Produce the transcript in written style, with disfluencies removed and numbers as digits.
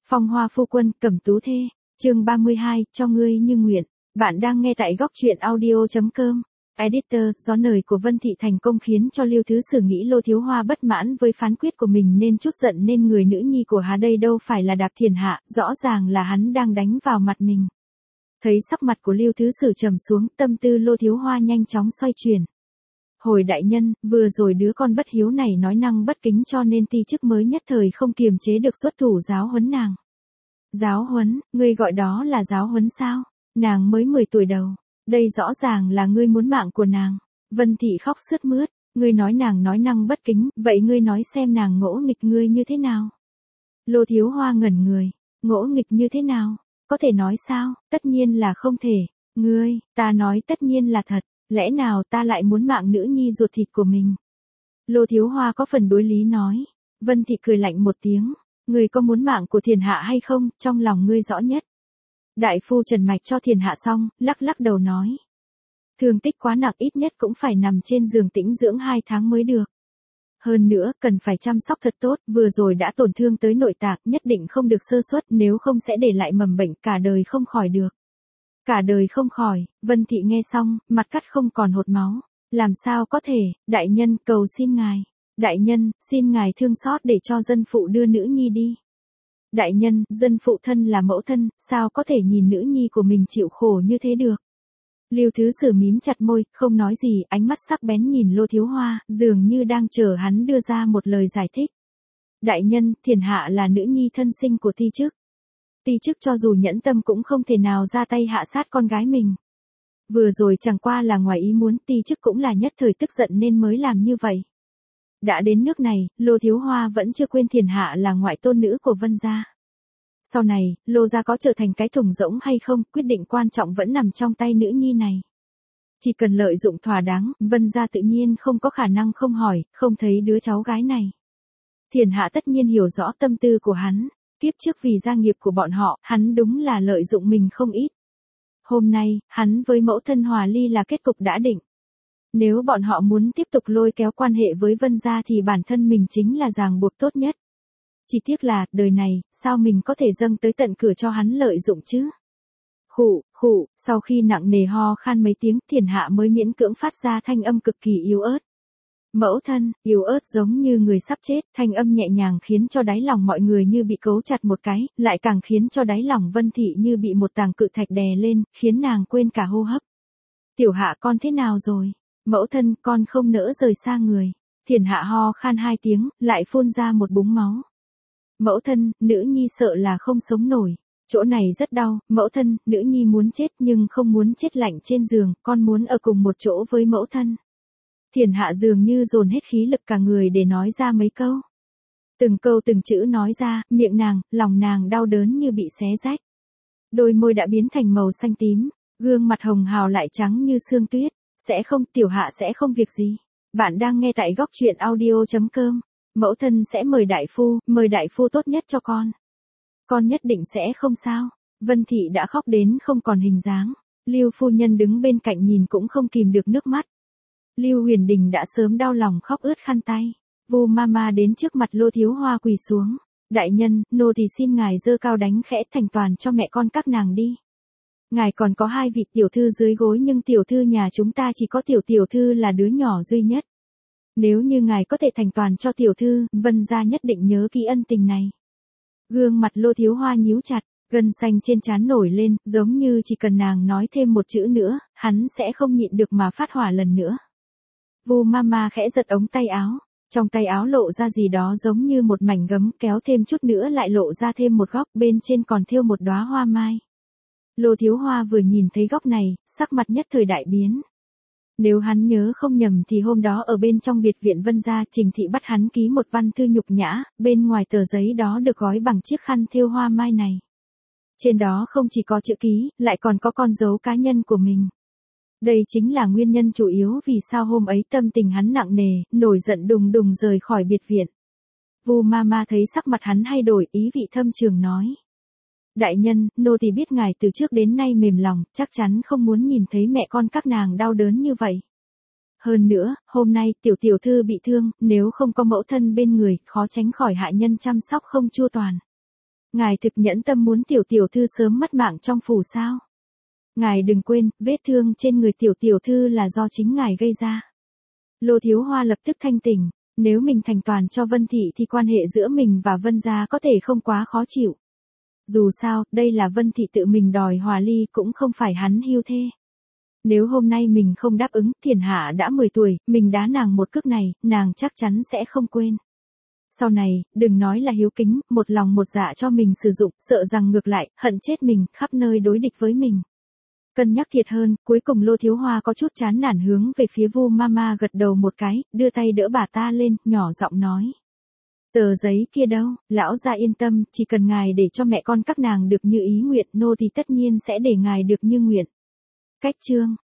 Phong Hoa phu quân, Cẩm Tú thê, chương 32, cho ngươi như nguyện. Bạn đang nghe tại góc truyện audio.com. Editor, gió nời của Vân Thị thành công khiến cho Lưu Thứ Sử nghĩ Lô Thiếu Hoa bất mãn với phán quyết của mình nên trút giận, nên người nữ nhi của hắn đây đâu phải là Đạp Thiền Hạ, rõ ràng là hắn đang đánh vào mặt mình. Thấy sắc mặt của Lưu Thứ Sử trầm xuống, tâm tư Lô Thiếu Hoa nhanh chóng xoay chuyển. Hồi đại nhân, vừa rồi đứa con bất hiếu này nói năng bất kính cho nên ti chức mới nhất thời không kiềm chế được xuất thủ giáo huấn nàng. Giáo huấn, ngươi gọi đó là giáo huấn sao? Nàng mới 10 tuổi đầu. Đây rõ ràng là ngươi muốn mạng của nàng. Vân Thị khóc sướt mướt. Ngươi nói nàng nói năng bất kính, vậy ngươi nói xem nàng ngỗ nghịch ngươi như thế nào? Lô Thiếu Hoa ngẩn người. Ngỗ nghịch như thế nào? Có thể nói sao? Tất nhiên là không thể. Ngươi, ta nói tất nhiên là thật. Lẽ nào ta lại muốn mạng nữ nhi ruột thịt của mình? Lô Thiếu Hoa có phần đối lý nói. Vân Thị cười lạnh một tiếng. Ngươi có muốn mạng của Thiền Hạ hay không, trong lòng ngươi rõ nhất. Đại phu trần mạch cho Thiền Hạ xong, lắc lắc đầu nói. Thương tích quá nặng, ít nhất cũng phải nằm trên giường tĩnh dưỡng 2 tháng mới được. Hơn nữa, cần phải chăm sóc thật tốt, vừa rồi đã tổn thương tới nội tạng, nhất định không được sơ suất, nếu không sẽ để lại mầm bệnh cả đời không khỏi được. Cả đời không khỏi. Vân Thị nghe xong, mặt cắt không còn hột máu. Làm sao có thể? Đại nhân, cầu xin ngài. Đại nhân, xin ngài thương xót để cho dân phụ đưa nữ nhi đi. Đại nhân, dân phụ thân là mẫu thân, sao có thể nhìn nữ nhi của mình chịu khổ như thế được? Lưu Thứ Sử mím chặt môi, không nói gì, ánh mắt sắc bén nhìn Lô Thiếu Hoa, dường như đang chờ hắn đưa ra một lời giải thích. Đại nhân, Thiền Hạ là nữ nhi thân sinh của ti chức. Ti chức cho dù nhẫn tâm cũng không thể nào ra tay hạ sát con gái mình. Vừa rồi chẳng qua là ngoài ý muốn, ti chức cũng là nhất thời tức giận nên mới làm như vậy. Đã đến nước này, Lô Thiếu Hoa vẫn chưa quên Thiền Hạ là ngoại tôn nữ của Vân gia. Sau này, Lô gia có trở thành cái thùng rỗng hay không, quyết định quan trọng vẫn nằm trong tay nữ nhi này. Chỉ cần lợi dụng thỏa đáng, Vân gia tự nhiên không có khả năng không hỏi, không thấy đứa cháu gái này. Thiền Hạ tất nhiên hiểu rõ tâm tư của hắn. Kiếp trước vì gia nghiệp của bọn họ, hắn đúng là lợi dụng mình không ít. Hôm nay, hắn với mẫu thân hòa ly là kết cục đã định. Nếu bọn họ muốn tiếp tục lôi kéo quan hệ với Vân gia thì bản thân mình chính là ràng buộc tốt nhất. Chỉ tiếc là, đời này, sao mình có thể dâng tới tận cửa cho hắn lợi dụng chứ? Khụ, sau khi nặng nề ho khan mấy tiếng, Thiền Hạ mới miễn cưỡng phát ra thanh âm cực kỳ yếu ớt. Mẫu thân, yếu ớt giống như người sắp chết, thanh âm nhẹ nhàng khiến cho đáy lòng mọi người như bị cấu chặt một cái, lại càng khiến cho đáy lòng Vân Thị như bị một tảng cự thạch đè lên, khiến nàng quên cả hô hấp. Tiểu Hạ con thế nào rồi? Mẫu thân, con không nỡ rời xa người. Thiền Hạ ho khan 2 tiếng, lại phun ra một búng máu. Mẫu thân, nữ nhi sợ là không sống nổi. Chỗ này rất đau, mẫu thân, nữ nhi muốn chết nhưng không muốn chết lạnh trên giường, con muốn ở cùng một chỗ với mẫu thân. Thiền Hạ dường như dồn hết khí lực cả người để nói ra mấy câu. Từng câu từng chữ nói ra, miệng nàng, lòng nàng đau đớn như bị xé rách. Đôi môi đã biến thành màu xanh tím, gương mặt hồng hào lại trắng như sương tuyết. Sẽ không, Tiểu Hạ sẽ không việc gì. Bạn đang nghe tại góc truyện audio.com. Mẫu thân sẽ mời đại phu tốt nhất cho con. Con nhất định sẽ không sao. Vân Thị đã khóc đến không còn hình dáng. Lưu phu nhân đứng bên cạnh nhìn cũng không kìm được nước mắt. Lưu Huyền Đình đã sớm đau lòng khóc ướt khăn tay. Vu Mama đến trước mặt Lô Thiếu Hoa quỳ xuống. Đại nhân, nô thì xin ngài giơ cao đánh khẽ thành toàn cho mẹ con các nàng đi. Ngài còn có 2 vị tiểu thư dưới gối nhưng tiểu thư nhà chúng ta chỉ có tiểu thư là đứa nhỏ duy nhất. Nếu như ngài có thể thành toàn cho tiểu thư, Vân gia nhất định nhớ kỹ ân tình này. Gương mặt Lô Thiếu Hoa nhíu chặt, gân xanh trên trán nổi lên, giống như chỉ cần nàng nói thêm một chữ nữa, hắn sẽ không nhịn được mà phát hỏa lần nữa. Vu Mama khẽ giật ống tay áo, trong tay áo lộ ra gì đó giống như một mảnh gấm, kéo thêm chút nữa lại lộ ra thêm một góc, bên trên còn thêu một đóa hoa mai. Lô Thiếu Hoa vừa nhìn thấy góc này, sắc mặt nhất thời đại biến. Nếu hắn nhớ không nhầm thì hôm đó ở bên trong biệt viện Vân gia, Trình Thị bắt hắn ký một văn thư nhục nhã, bên ngoài tờ giấy đó được gói bằng chiếc khăn thêu hoa mai này. Trên đó không chỉ có chữ ký, lại còn có con dấu cá nhân của mình. Đây chính là nguyên nhân chủ yếu vì sao hôm ấy tâm tình hắn nặng nề, nổi giận đùng đùng rời khỏi biệt viện. Vu Mama thấy sắc mặt hắn thay đổi, ý vị thâm trường nói. Đại nhân, nô thì biết ngài từ trước đến nay mềm lòng, chắc chắn không muốn nhìn thấy mẹ con các nàng đau đớn như vậy. Hơn nữa, hôm nay tiểu thư bị thương, nếu không có mẫu thân bên người, khó tránh khỏi hạ nhân chăm sóc không chu toàn. Ngài thực nhẫn tâm muốn tiểu tiểu thư sớm mất mạng trong phủ sao? Ngài đừng quên, vết thương trên người tiểu tiểu thư là do chính ngài gây ra. Lô Thiếu Hoa lập tức thanh tỉnh, nếu mình thành toàn cho Vân Thị thì quan hệ giữa mình và Vân gia có thể không quá khó chịu. Dù sao, đây là Vân Thị tự mình đòi hòa ly cũng không phải hắn hưu thê. Nếu hôm nay mình không đáp ứng, Thiền Hạ đã 10 tuổi, mình đá nàng một cước này, nàng chắc chắn sẽ không quên. Sau này, đừng nói là hiếu kính, một lòng một dạ cho mình sử dụng, sợ rằng ngược lại, hận chết mình, khắp nơi đối địch với mình. Cân nhắc thiệt hơn, cuối cùng Lô Thiếu Hoa có chút chán nản hướng về phía Vu Mama gật đầu một cái, đưa tay đỡ bà ta lên, nhỏ giọng nói. Tờ giấy kia đâu, lão gia yên tâm, chỉ cần ngài để cho mẹ con các nàng được như ý nguyện, nô thì tất nhiên sẽ để ngài được như nguyện. Cách chương